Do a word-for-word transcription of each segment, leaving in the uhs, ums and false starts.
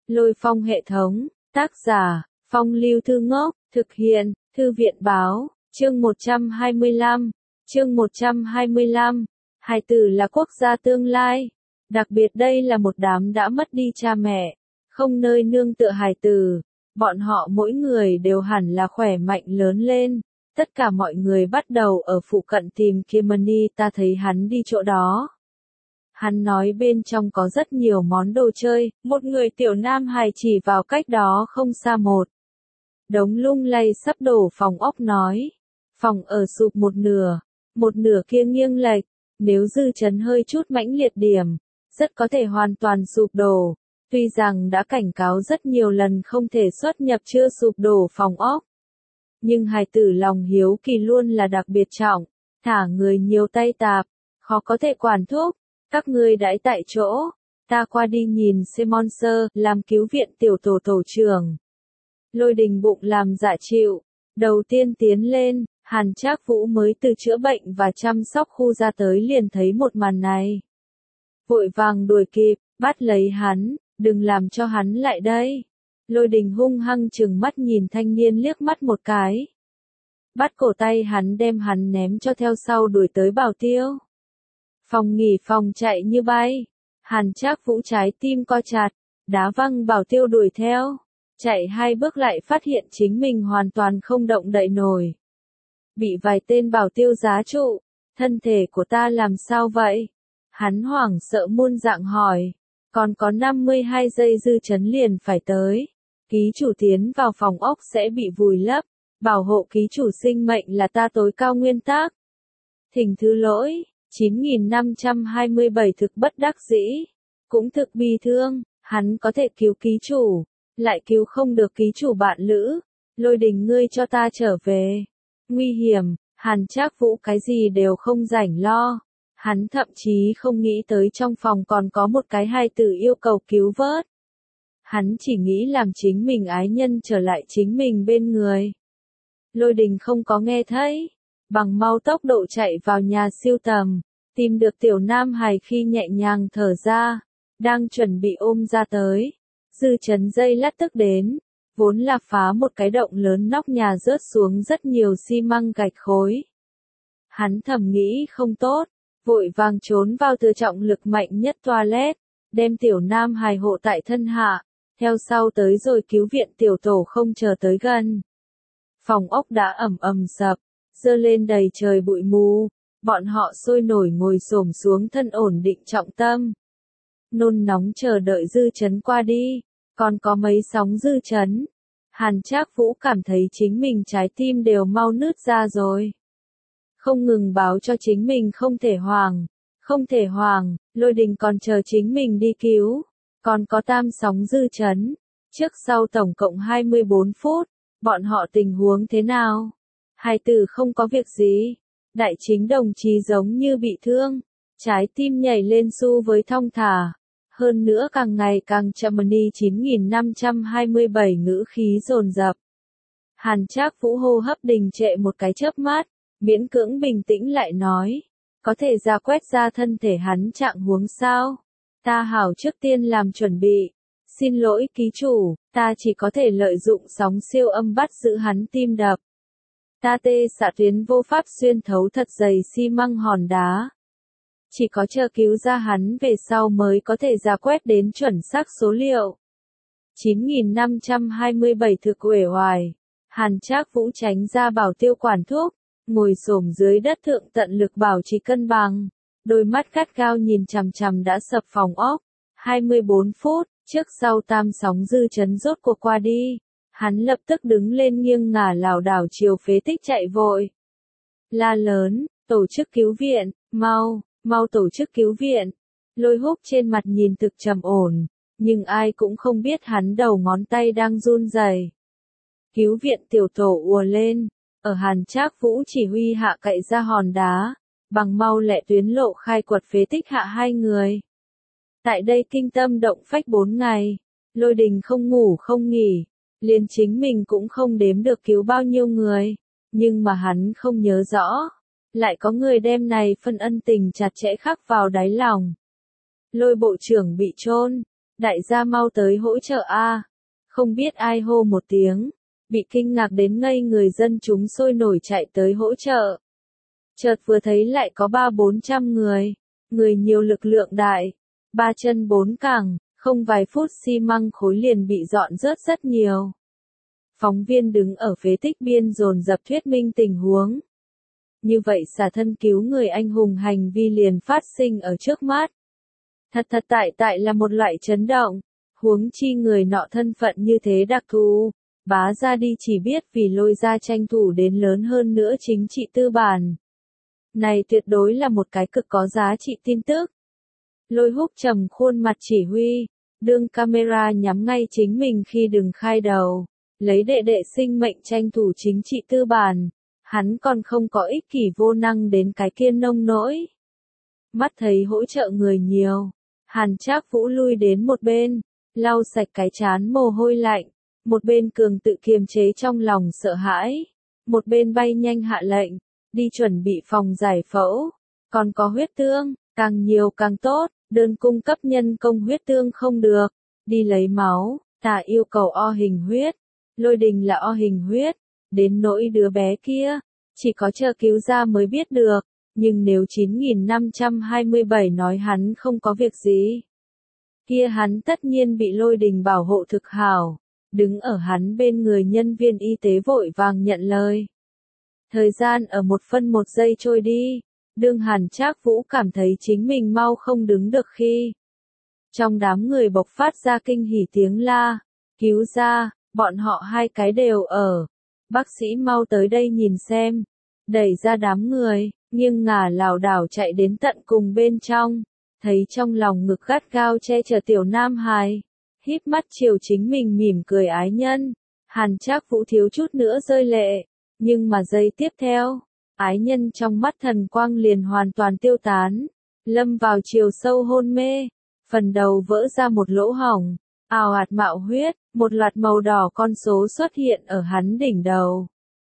Lôi Phong hệ thống, tác giả, Phong Lưu Thư Ngốc, thực hiện, Thư viện báo, chương một trăm hai mươi lăm, chương một trăm hai mươi lăm, hài tử là quốc gia tương lai, đặc biệt đây là một đám đã mất đi cha mẹ, không nơi nương tựa hài tử, bọn họ mỗi người đều hẳn là khỏe mạnh lớn lên, tất cả mọi người bắt đầu ở phụ cận tìm Kimani, ta thấy hắn đi chỗ đó. Hắn nói bên trong có rất nhiều món đồ chơi, một người tiểu nam hài chỉ vào cách đó không xa một. Đống lung lay sắp đổ phòng ốc nói. Phòng ở sụp một nửa, một nửa kia nghiêng lệch, nếu dư chấn hơi chút mãnh liệt điểm, rất có thể hoàn toàn sụp đổ. Tuy rằng đã cảnh cáo rất nhiều lần không thể xuất nhập chưa sụp đổ phòng ốc. Nhưng hài tử lòng hiếu kỳ luôn là đặc biệt trọng, thả người nhiều tay tạp, khó có thể quản thúc. Các ngươi đãi tại chỗ, ta qua đi nhìn Simonser, làm cứu viện tiểu tổ tổ trưởng. Lôi Đình bụng làm dạ chịu, đầu tiên tiến lên, Hàn Trác Vũ mới từ chữa bệnh và chăm sóc khu ra tới liền thấy một màn này. Vội vàng đuổi kịp, bắt lấy hắn, đừng làm cho hắn lại đây. Lôi Đình hung hăng trừng mắt nhìn thanh niên liếc mắt một cái. Bắt cổ tay hắn đem hắn ném cho theo sau đuổi tới Bảo Tiêu. Phòng nghỉ phòng chạy như bay, Hàn Trác Vũ trái tim co chặt, đá văng Bảo Tiêu đuổi theo, chạy hai bước lại phát hiện chính mình hoàn toàn không động đậy nổi. Bị vài tên Bảo Tiêu giá trụ, thân thể của ta làm sao vậy? Hắn hoảng sợ muôn dạng hỏi, còn có năm mươi hai giây dư chấn liền phải tới, ký chủ tiến vào phòng ốc sẽ bị vùi lấp, bảo hộ ký chủ sinh mệnh là ta tối cao nguyên tắc. Thỉnh thứ lỗi. chín nghìn năm trăm hai mươi bảy thực bất đắc dĩ, cũng thực bi thương, hắn có thể cứu ký chủ, lại cứu không được ký chủ bạn lữ, Lôi Đình ngươi cho ta trở về. Nguy hiểm, Hàn Trác Vũ cái gì đều không rảnh lo, hắn thậm chí không nghĩ tới trong phòng còn có một cái hài tử yêu cầu cứu vớt. Hắn chỉ nghĩ làm chính mình ái nhân trở lại chính mình bên người. Lôi Đình không có nghe thấy. Bằng mau tốc độ chạy vào nhà siêu tầm, tìm được tiểu nam hài khi nhẹ nhàng thở ra, đang chuẩn bị ôm ra tới. Dư chấn dây lát tức đến, vốn là phá một cái động lớn nóc nhà rớt xuống rất nhiều xi măng gạch khối. Hắn thầm nghĩ không tốt, vội vàng trốn vào từ trọng lực mạnh nhất toilet, đem tiểu nam hài hộ tại thân hạ, theo sau tới rồi cứu viện tiểu tổ không chờ tới gần. Phòng ốc đã ầm ầm sập. Dơ lên đầy trời bụi mù, bọn họ sôi nổi ngồi xổm xuống thân ổn định trọng tâm. Nôn nóng chờ đợi dư chấn qua đi, còn có mấy sóng dư chấn. Hàn Trác Vũ cảm thấy chính mình trái tim đều mau nứt ra rồi. Không ngừng báo cho chính mình không thể hoàng, không thể hoàng, Lôi Đình còn chờ chính mình đi cứu. Còn có tam sóng dư chấn, trước sau tổng cộng hai mươi bốn phút, bọn họ tình huống thế nào? Hài tử không có việc gì, đại chính đồng chí giống như bị thương, trái tim nhảy lên xu với thong thả, hơn nữa càng ngày càng chậm. chín nghìn năm trăm hai mươi bảy ngữ khí dồn dập. Hàn Trác Vũ hô hấp đình trệ một cái chớp mắt, miễn cưỡng bình tĩnh lại nói, có thể ra quét ra thân thể hắn trạng huống sao? Ta hảo trước tiên làm chuẩn bị, xin lỗi ký chủ, ta chỉ có thể lợi dụng sóng siêu âm bắt giữ hắn tim đập. Ta tê xạ tuyến vô pháp xuyên thấu thật dày xi măng hòn đá. Chỉ có chờ cứu ra hắn về sau mới có thể ra quét đến chuẩn xác số liệu. chín nghìn năm trăm hai mươi bảy thực uể oải. Hàn Trác Vũ tránh ra Bảo Tiêu quản thúc, ngồi xổm dưới đất thượng tận lực bảo trì cân bằng. Đôi mắt gắt gao nhìn chằm chằm đã sập phòng ốc. hai mươi bốn phút, trước sau tam sóng dư chấn rốt cuộc qua đi. Hắn lập tức đứng lên nghiêng ngả lảo đảo chiều phế tích chạy vội. La lớn, tổ chức cứu viện, mau, mau tổ chức cứu viện. Lôi Húc trên mặt nhìn thực trầm ổn, nhưng ai cũng không biết hắn đầu ngón tay đang run rẩy. Cứu viện tiểu tổ ùa lên, ở Hàn Trác Vũ chỉ huy hạ cậy ra hòn đá, bằng mau lẹ tuyến lộ khai quật phế tích hạ hai người. Tại đây kinh tâm động phách bốn ngày, Lôi Đình không ngủ không nghỉ. Liền chính mình cũng không đếm được cứu bao nhiêu người, nhưng mà hắn không nhớ rõ, lại có người đem này phân ân tình chặt chẽ khắc vào đáy lòng. Lôi bộ trưởng bị chôn, đại gia mau tới hỗ trợ a. Không biết ai hô một tiếng, bị kinh ngạc đến ngây người dân chúng sôi nổi chạy tới hỗ trợ. Chợt vừa thấy lại có ba bốn trăm người, người nhiều lực lượng đại, ba chân bốn cẳng, không vài phút xi măng khối liền bị dọn rớt rất nhiều. Phóng viên đứng ở phế tích biên dồn dập thuyết minh tình huống. Như vậy xả thân cứu người anh hùng hành vi liền phát sinh ở trước mắt. Thật thật tại tại là một loại chấn động, huống chi người nọ thân phận như thế đặc thù, bá ra đi chỉ biết vì lôi ra tranh thủ đến lớn hơn nữa chính trị tư bản. Này tuyệt đối là một cái cực có giá trị tin tức. Lôi Húc trầm khuôn mặt chỉ huy, đương camera nhắm ngay chính mình khi đừng khai đầu, lấy đệ đệ sinh mệnh tranh thủ chính trị tư bản, hắn còn không có ích kỷ vô năng đến cái kiên nông nỗi. Mắt thấy hỗ trợ người nhiều, Hàn Trác Vũ lui đến một bên, lau sạch cái trán mồ hôi lạnh, một bên cường tự kiềm chế trong lòng sợ hãi, một bên bay nhanh hạ lệnh, đi chuẩn bị phòng giải phẫu, còn có huyết tương, càng nhiều càng tốt, đơn cung cấp nhân công huyết tương không được, đi lấy máu, ta yêu cầu O hình huyết, Lôi Đình là O hình huyết, đến nỗi đứa bé kia, chỉ có chờ cứu ra mới biết được, nhưng nếu chín nghìn năm trăm hai mươi bảy nói hắn không có việc gì, kia hắn tất nhiên bị Lôi Đình bảo hộ thực hảo, đứng ở hắn bên người nhân viên y tế vội vàng nhận lời. Thời gian ở một phân một giây trôi đi, đương Hàn Trác Vũ cảm thấy chính mình mau không đứng được khi. Trong đám người bộc phát ra kinh hỉ tiếng la, cứu ra, bọn họ hai cái đều ở. Bác sĩ mau tới đây nhìn xem, đẩy ra đám người, nghiêng ngả lảo đảo chạy đến tận cùng bên trong, thấy trong lòng ngực gắt gao che chở tiểu nam hài, híp mắt chiều chính mình mỉm cười ái nhân, Hàn Trác Vũ thiếu chút nữa rơi lệ, nhưng mà giây tiếp theo, ái nhân trong mắt thần quang liền hoàn toàn tiêu tán, lâm vào chiều sâu hôn mê, phần đầu vỡ ra một lỗ hổng, ào ạt mạo huyết, một loạt màu đỏ con số xuất hiện ở hắn đỉnh đầu.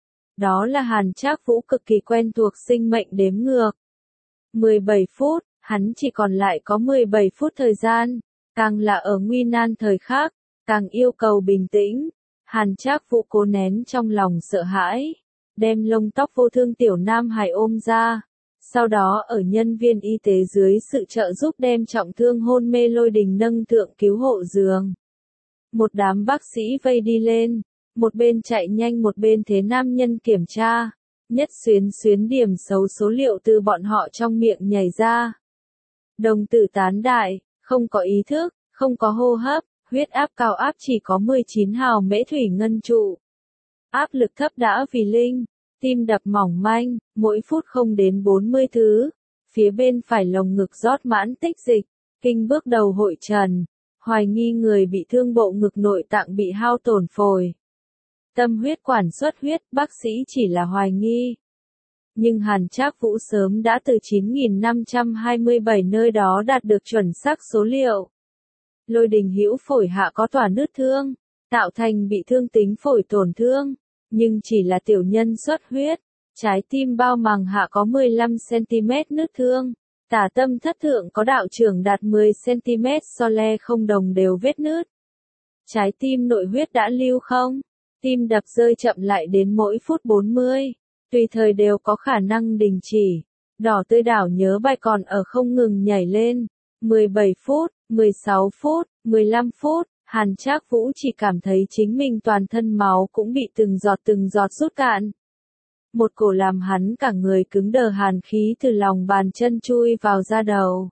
Đó là Hàn Trác Vũ cực kỳ quen thuộc sinh mệnh đếm ngược. mười bảy phút, hắn chỉ còn lại có mười bảy phút thời gian, càng là ở nguy nan thời khắc, càng yêu cầu bình tĩnh. Hàn Trác Vũ cố nén trong lòng sợ hãi, đem lông tóc vô thương tiểu nam hài ôm ra, sau đó ở nhân viên y tế dưới sự trợ giúp đem trọng thương hôn mê Lôi Đình nâng thượng cứu hộ giường. Một đám bác sĩ vây đi lên, một bên chạy nhanh một bên thế nam nhân kiểm tra, nhất xuyến xuyến điểm xấu số liệu từ bọn họ trong miệng nhảy ra. Đồng tử tán đại, không có ý thức, không có hô hấp, huyết áp cao áp chỉ có mười chín hào mễ thủy ngân trụ. Áp lực thấp đã vì linh, tim đập mỏng manh, mỗi phút không đến bốn mươi thứ. Phía bên phải lồng ngực rót mãn tích dịch, kinh bước đầu hội trần, hoài nghi người bị thương bộ ngực nội tạng bị hao tổn phổi. Tâm huyết quản xuất huyết, bác sĩ chỉ là hoài nghi. Nhưng Hàn Trác Vũ sớm đã từ chín nghìn năm trăm hai mươi bảy nơi đó đạt được chuẩn xác số liệu. Lôi Đình hữu phổi hạ có tỏa nứt thương, tạo thành bị thương tính phổi tổn thương, nhưng chỉ là tiểu nhân xuất huyết, trái tim bao màng hạ có mười lăm xăng-ti-mét nứt thương, tả tâm thất thượng có đạo trưởng đạt mười xăng-ti-mét so le không đồng đều vết nứt. Trái tim nội huyết đã lưu không, tim đập rơi chậm lại đến mỗi phút bốn mươi, tùy thời đều có khả năng đình chỉ. Đỏ tươi đảo nhớ bài còn ở không ngừng nhảy lên, mười bảy phút, mười sáu phút, mười lăm phút, Hàn Trác Vũ chỉ cảm thấy chính mình toàn thân máu cũng bị từng giọt từng giọt rút cạn. Một cổ làm hắn cả người cứng đờ hàn khí từ lòng bàn chân chui vào da đầu.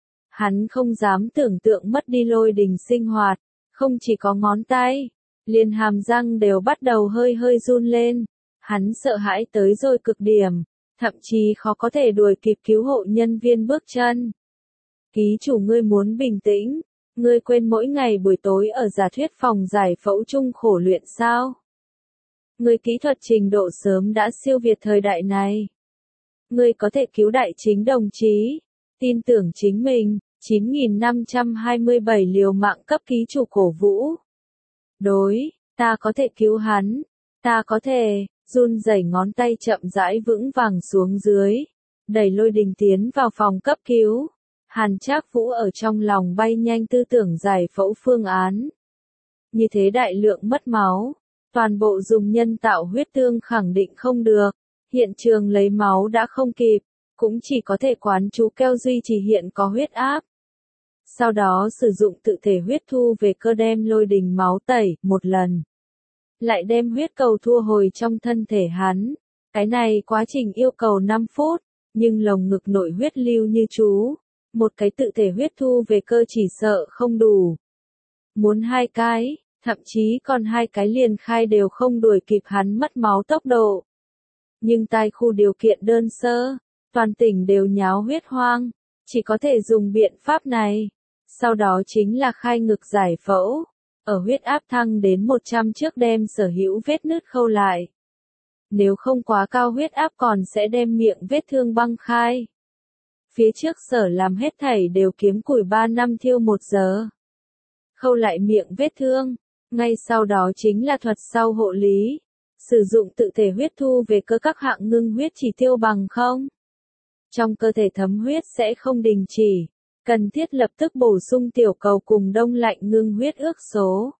Hắn không dám tưởng tượng mất đi Lôi Đình sinh hoạt, không chỉ có ngón tay, liền hàm răng đều bắt đầu hơi hơi run lên. Hắn sợ hãi tới rồi cực điểm, thậm chí khó có thể đuổi kịp cứu hộ nhân viên bước chân. Ký chủ ngươi muốn bình tĩnh, ngươi quên mỗi ngày buổi tối ở giả thuyết phòng giải phẫu chung khổ luyện sao? Ngươi kỹ thuật trình độ sớm đã siêu việt thời đại này. Ngươi có thể cứu đại chính đồng chí, tin tưởng chính mình, chín nghìn năm trăm hai mươi bảy liều mạng cấp ký chủ cổ vũ. Đối, ta có thể cứu hắn, ta có thể, run rẩy ngón tay chậm rãi vững vàng xuống dưới, đẩy Lôi Đình tiến vào phòng cấp cứu. Hàn Trác Vũ ở trong lòng bay nhanh tư tưởng giải phẫu phương án. Như thế đại lượng mất máu, toàn bộ dùng nhân tạo huyết tương khẳng định không được, hiện trường lấy máu đã không kịp, cũng chỉ có thể quán chú keo duy trì hiện có huyết áp. Sau đó sử dụng tự thể huyết thu về cơ đem lôi đình máu tẩy một lần. Lại đem huyết cầu thu hồi trong thân thể hắn. Cái này quá trình yêu cầu năm phút, nhưng lồng ngực nội huyết lưu như chú. Một cái tự thể huyết thu về cơ chỉ sợ không đủ. Muốn hai cái, thậm chí còn hai cái liền khai đều không đuổi kịp hắn mất máu tốc độ. Nhưng tai khu điều kiện đơn sơ, toàn tỉnh đều nháo huyết hoang, chỉ có thể dùng biện pháp này. Sau đó chính là khai ngực giải phẫu, ở huyết áp thăng đến một trăm trước đem sở hữu vết nứt khâu lại. Nếu không quá cao huyết áp còn sẽ đem miệng vết thương băng khai. Phía trước sở làm hết thảy đều kiếm củi ba năm thiêu một giờ. Khâu lại miệng vết thương, ngay sau đó chính là thuật sau hộ lý. Sử dụng tự thể huyết thu về cơ các hạng ngưng huyết chỉ tiêu bằng không. Trong cơ thể thấm huyết sẽ không đình chỉ. Cần thiết lập tức bổ sung tiểu cầu cùng đông lạnh ngưng huyết ước số.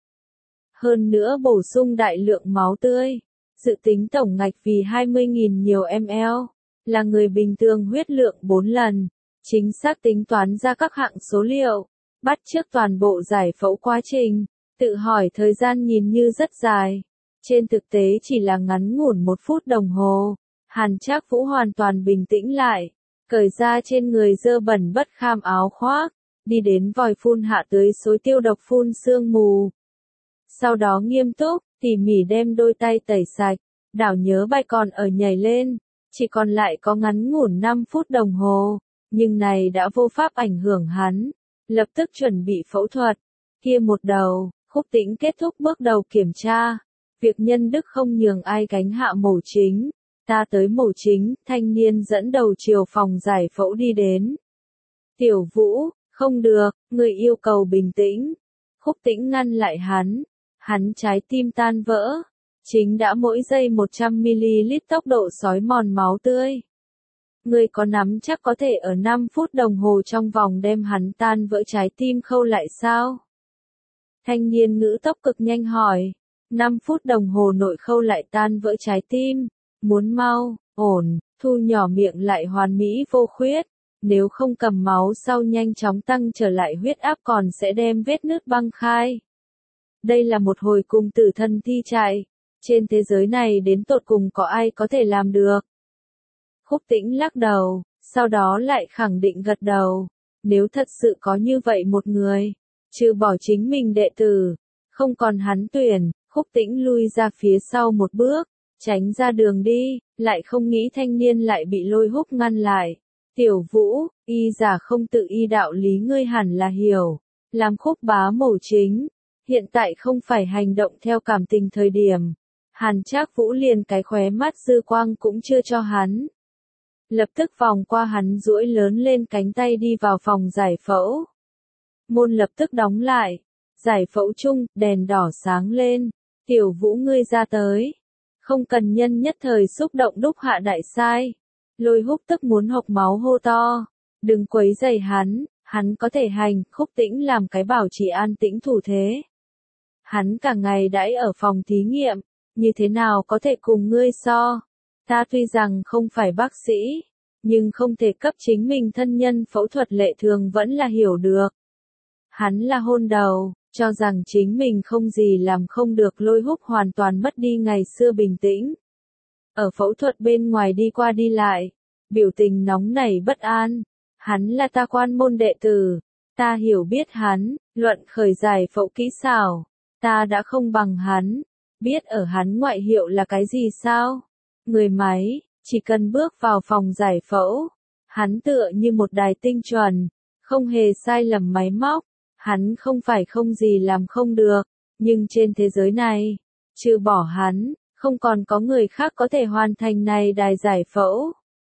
Hơn nữa bổ sung đại lượng máu tươi. Dự tính tổng ngạch vì hai mươi nghìn nhiều ml, là người bình thường huyết lượng bốn lần. Chính xác tính toán ra các hạng số liệu, bắt chước toàn bộ giải phẫu quá trình, tự hỏi thời gian nhìn như rất dài. Trên thực tế chỉ là ngắn ngủn một phút đồng hồ, Hàn Trác Vũ hoàn toàn bình tĩnh lại. Cởi ra trên người dơ bẩn bất kham áo khoác, đi đến vòi phun hạ tưới xối tiêu độc phun sương mù. Sau đó nghiêm túc, tỉ mỉ đem đôi tay tẩy sạch, đảo nhớ bài còn ở nhảy lên, chỉ còn lại có ngắn ngủn năm phút đồng hồ, nhưng này đã vô pháp ảnh hưởng hắn, lập tức chuẩn bị phẫu thuật. Kia một đầu, Khúc Tĩnh kết thúc bước đầu kiểm tra, việc nhân đức không nhường ai gánh hạ mổ chính. Ta tới mổ chính, thanh niên dẫn đầu chiều phòng giải phẫu đi đến. Tiểu Vũ, không được, người yêu cầu bình tĩnh. Khúc Tĩnh ngăn lại hắn, hắn trái tim tan vỡ. Chính đã mỗi giây một trăm mi li lít tốc độ sói mòn máu tươi. Người có nắm chắc có thể ở năm phút đồng hồ trong vòng đem hắn tan vỡ trái tim khâu lại sao? Thanh niên ngữ tốc cực nhanh hỏi. năm phút đồng hồ nội khâu lại tan vỡ trái tim. Muốn mau, ổn, thu nhỏ miệng lại hoàn mỹ vô khuyết, nếu không cầm máu sau nhanh chóng tăng trở lại huyết áp còn sẽ đem vết nứt băng khai. Đây là một hồi cùng tử thần thi chạy, trên thế giới này đến tột cùng có ai có thể làm được. Khúc Tĩnh lắc đầu, sau đó lại khẳng định gật đầu, nếu thật sự có như vậy một người, trừ bỏ chính mình đệ tử, không còn hắn tuyển. Khúc Tĩnh lui ra phía sau một bước. Tránh ra đường đi, lại không nghĩ thanh niên lại bị Lôi Húc ngăn lại. Tiểu Vũ, y giả không tự y đạo lý ngươi hẳn là hiểu. Làm Khúc bá mổ chính, hiện tại không phải hành động theo cảm tình thời điểm. Hàn Trác Vũ liền cái khóe mắt dư quang cũng chưa cho hắn. Lập tức vòng qua hắn duỗi lớn lên cánh tay đi vào phòng giải phẫu. Môn lập tức đóng lại. Giải phẫu chung, đèn đỏ sáng lên. Tiểu Vũ ngươi ra tới. Không cần nhân nhất thời xúc động đúc hạ đại sai. Lôi Húc tức muốn hộc máu hô to. Đừng quấy rầy hắn, hắn có thể hành. Khúc Tĩnh làm cái bảo trì an tĩnh thủ thế. Hắn cả ngày đãi ở phòng thí nghiệm, như thế nào có thể cùng ngươi so. Ta tuy rằng không phải bác sĩ, nhưng không thể cấp chính mình thân nhân phẫu thuật lệ thường vẫn là hiểu được. Hắn là hôn đầu. Cho rằng chính mình không gì làm không được. Lôi Húc hoàn toàn mất đi ngày xưa bình tĩnh. Ở phẫu thuật bên ngoài đi qua đi lại, biểu tình nóng nảy bất an. Hắn là ta quan môn đệ tử, ta hiểu biết hắn, luận khởi giải phẫu kỹ xảo, ta đã không bằng hắn, biết ở hắn ngoại hiệu là cái gì sao? Người máy, chỉ cần bước vào phòng giải phẫu, hắn tựa như một đài tinh chuẩn, không hề sai lầm máy móc. Hắn không phải không gì làm không được, nhưng trên thế giới này, trừ bỏ hắn, không còn có người khác có thể hoàn thành này đài giải phẫu.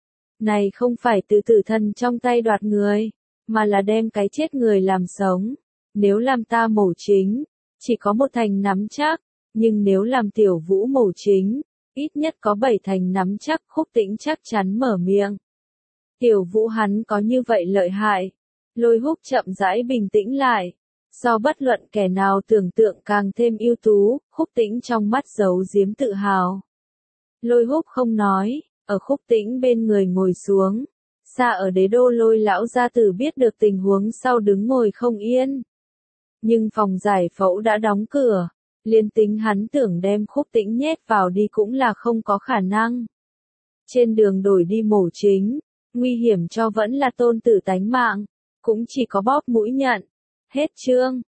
Này không phải từ tử thần trong tay đoạt người, mà là đem cái chết người làm sống. Nếu làm ta mổ chính, chỉ có một thành nắm chắc, nhưng nếu làm Tiểu Vũ mổ chính, ít nhất có bảy thành nắm chắc. Khúc Tĩnh chắc chắn mở miệng. Tiểu Vũ hắn có như vậy lợi hại. Lôi Húc chậm rãi bình tĩnh lại. So bất luận kẻ nào tưởng tượng càng thêm ưu tú, Khúc Tĩnh trong mắt giấu giếm tự hào. Lôi Húc không nói, ở Khúc Tĩnh bên người ngồi xuống. Xa ở đế đô Lôi lão gia tử biết được tình huống sau đứng ngồi không yên. Nhưng phòng giải phẫu đã đóng cửa, liên tính hắn tưởng đem Khúc Tĩnh nhét vào đi cũng là không có khả năng. Trên đường đổi đi mổ chính, nguy hiểm cho vẫn là tôn tử tánh mạng, cũng chỉ có bóp mũi nhận. Hết chương.